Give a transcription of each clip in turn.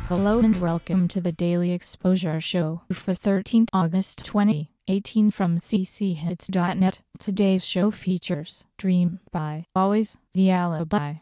Hello and welcome to the Daily Exposure Show for 13th August 2018 from cchits.net. Today's show features Dream by Always the Alibi.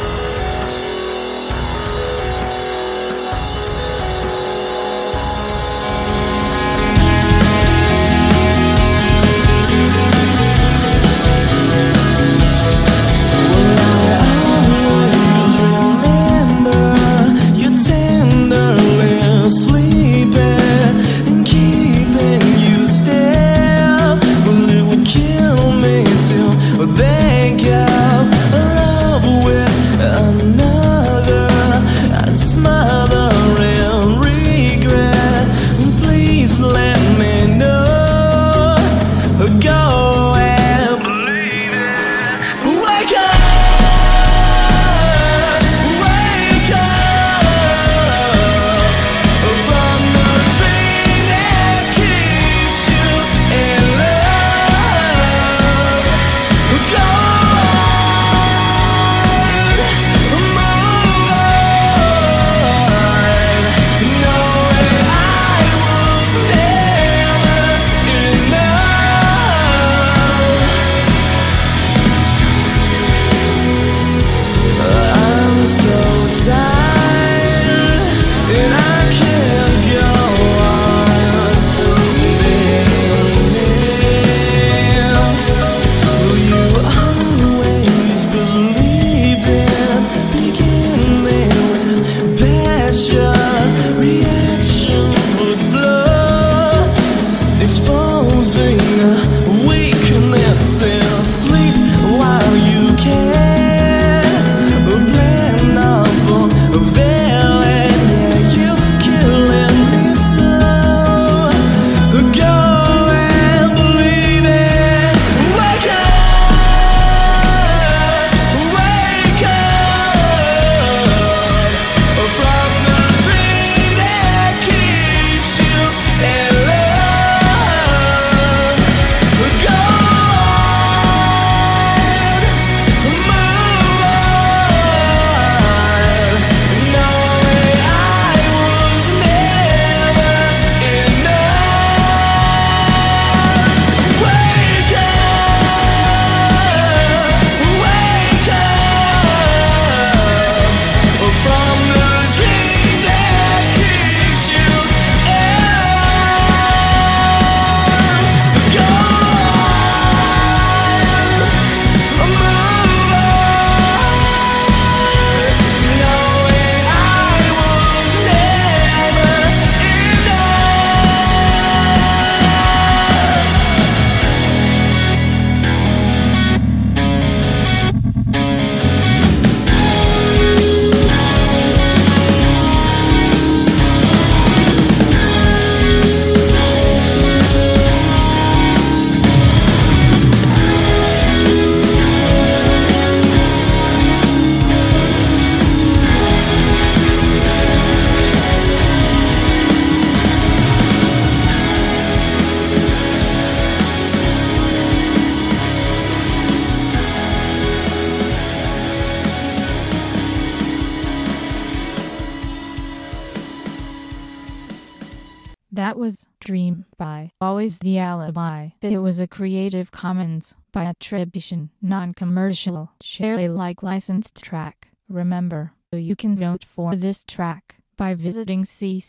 That was Dream by Always the Alibi. It was a Creative Commons by attribution, non-commercial, share Alike licensed track. Remember, you can vote for this track by visiting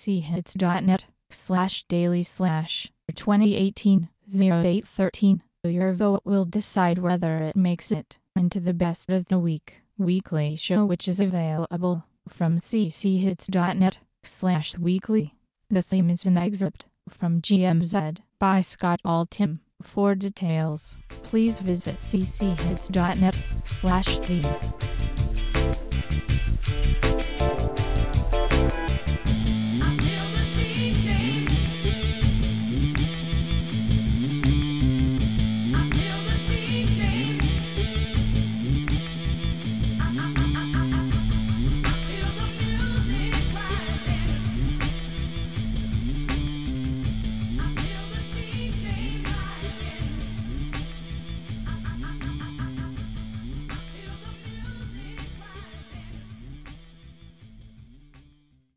cchits.net/daily/2018-0813. Your vote will decide whether it makes it into the best of the week weekly show, which is available from cchits.net/weekly. The theme is an excerpt from GMZ by Scott Altham. For details, please visit cchits.net/theme.